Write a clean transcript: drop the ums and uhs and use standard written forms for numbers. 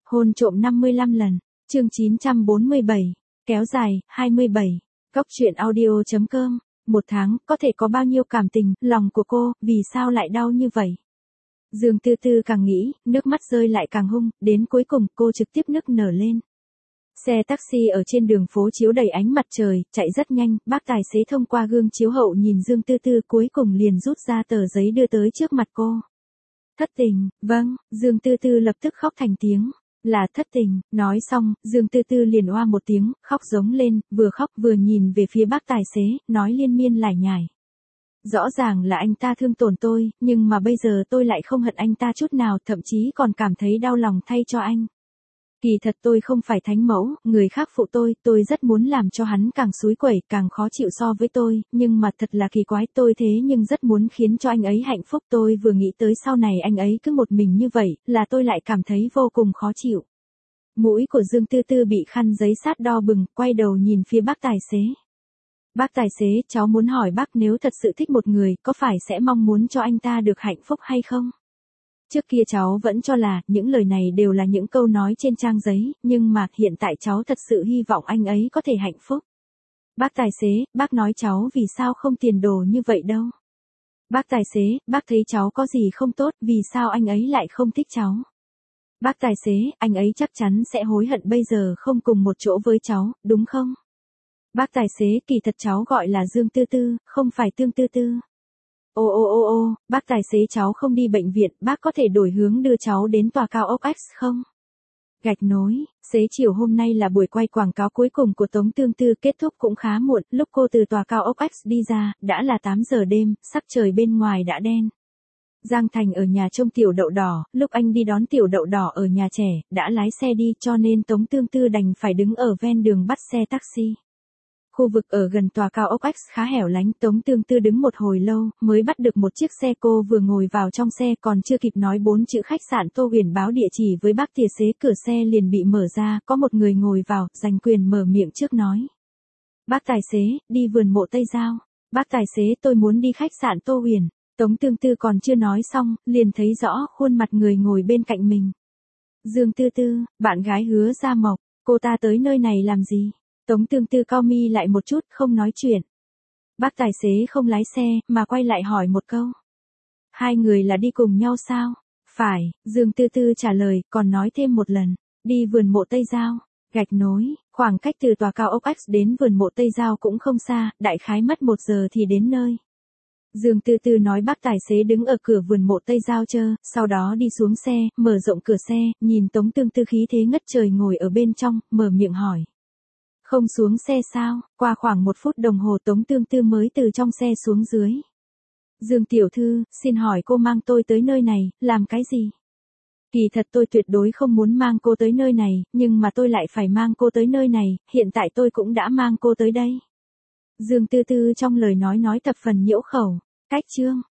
Hôn trộm 55 lần, chương 947, kéo dài, 27, Cốc truyện audio.com, 1 tháng, có thể có bao nhiêu cảm tình, lòng của cô, vì sao lại đau như vậy? Dương Tư Tư càng nghĩ, nước mắt rơi lại càng hung, đến cuối cùng cô trực tiếp nức nở lên. Xe taxi ở trên đường phố chiếu đầy ánh mặt trời, chạy rất nhanh, bác tài xế thông qua gương chiếu hậu nhìn Dương Tư Tư cuối cùng liền rút ra tờ giấy đưa tới trước mặt cô. Thất tình, vâng, Dương Tư Tư lập tức khóc thành tiếng. Là thất tình, nói xong, Dương Tư Tư liền oa một tiếng, khóc giống lên, vừa khóc vừa nhìn về phía bác tài xế, nói liên miên lải nhải. Rõ ràng là anh ta thương tổn tôi, nhưng mà bây giờ tôi lại không hận anh ta chút nào, thậm chí còn cảm thấy đau lòng thay cho anh. Kỳ thật tôi không phải thánh mẫu, người khác phụ tôi rất muốn làm cho hắn càng xúi quẩy, càng khó chịu so với tôi, nhưng mà thật là kỳ quái, tôi thế nhưng rất muốn khiến cho anh ấy hạnh phúc, tôi vừa nghĩ tới sau này anh ấy cứ một mình như vậy, là tôi lại cảm thấy vô cùng khó chịu. Mũi của Dương Tư Tư bị khăn giấy sát đỏ bừng, quay đầu nhìn phía bác tài xế. Bác tài xế, cháu muốn hỏi bác nếu thật sự thích một người, có phải sẽ mong muốn cho anh ta được hạnh phúc hay không? Trước kia cháu vẫn cho là, những lời này đều là những câu nói trên trang giấy, nhưng mà hiện tại cháu thật sự hy vọng anh ấy có thể hạnh phúc. Bác tài xế, bác nói cháu vì sao không tiền đồ như vậy đâu. Bác tài xế, bác thấy cháu có gì không tốt, vì sao anh ấy lại không thích cháu. Bác tài xế, anh ấy chắc chắn sẽ hối hận bây giờ không cùng một chỗ với cháu, đúng không? Bác tài xế, kỳ thật cháu gọi là Dương Tư Tư, không phải Tương Tư Tư. Ô, bác tài xế cháu không đi bệnh viện, bác có thể đổi hướng đưa cháu đến tòa cao ốc X không? Gạch nối, xế chiều hôm nay là buổi quay quảng cáo cuối cùng của Tống Tương Tư, kết thúc cũng khá muộn, lúc cô từ tòa cao ốc X đi ra, đã là 8 giờ đêm, sắc trời bên ngoài đã đen. Giang Thành ở nhà trông tiểu đậu đỏ, lúc anh đi đón tiểu đậu đỏ ở nhà trẻ, đã lái xe đi cho nên Tống Tương Tư đành phải đứng ở ven đường bắt xe taxi. Khu vực ở gần tòa cao ốc X khá hẻo lánh, Tống Tương Tư đứng một hồi lâu, mới bắt được một chiếc xe, cô vừa ngồi vào trong xe còn chưa kịp nói 4 chữ khách sạn Tô Huyền báo địa chỉ với bác tài xế, cửa xe liền bị mở ra, có một người ngồi vào, giành quyền mở miệng trước nói. Bác tài xế, đi vườn mộ Tây Giao. Bác tài xế, tôi muốn đi khách sạn Tô Huyền. Tống Tương Tư còn chưa nói xong, liền thấy rõ khuôn mặt người ngồi bên cạnh mình. Dương Tư Tư, bạn gái Hứa Gia Mộc, cô ta tới nơi này làm gì? Tống Tương Tư cau mi lại một chút, không nói chuyện. Bác tài xế không lái xe, mà quay lại hỏi một câu. Hai người là đi cùng nhau sao? Phải, Dương Tư Tư trả lời, còn nói thêm một lần. Đi vườn mộ Tây Giao, gạch nối, khoảng cách từ tòa cao ốc X đến vườn mộ Tây Giao cũng không xa, đại khái mất 1 giờ thì đến nơi. Dương Tư Tư nói bác tài xế đứng ở cửa vườn mộ Tây Giao chờ, sau đó đi xuống xe, mở rộng cửa xe, nhìn Tống Tương Tư khí thế ngất trời ngồi ở bên trong, mở miệng hỏi. Không xuống xe sao? Qua khoảng 1 phút đồng hồ Tống Tương Tư mới từ trong xe xuống dưới. Dương tiểu thư, xin hỏi cô mang tôi tới nơi này, làm cái gì? Kỳ thật tôi tuyệt đối không muốn mang cô tới nơi này, nhưng mà tôi lại phải mang cô tới nơi này, hiện tại tôi cũng đã mang cô tới đây. Dương Tư Tư trong lời nói thập phần nhiễu khẩu. Cách chương,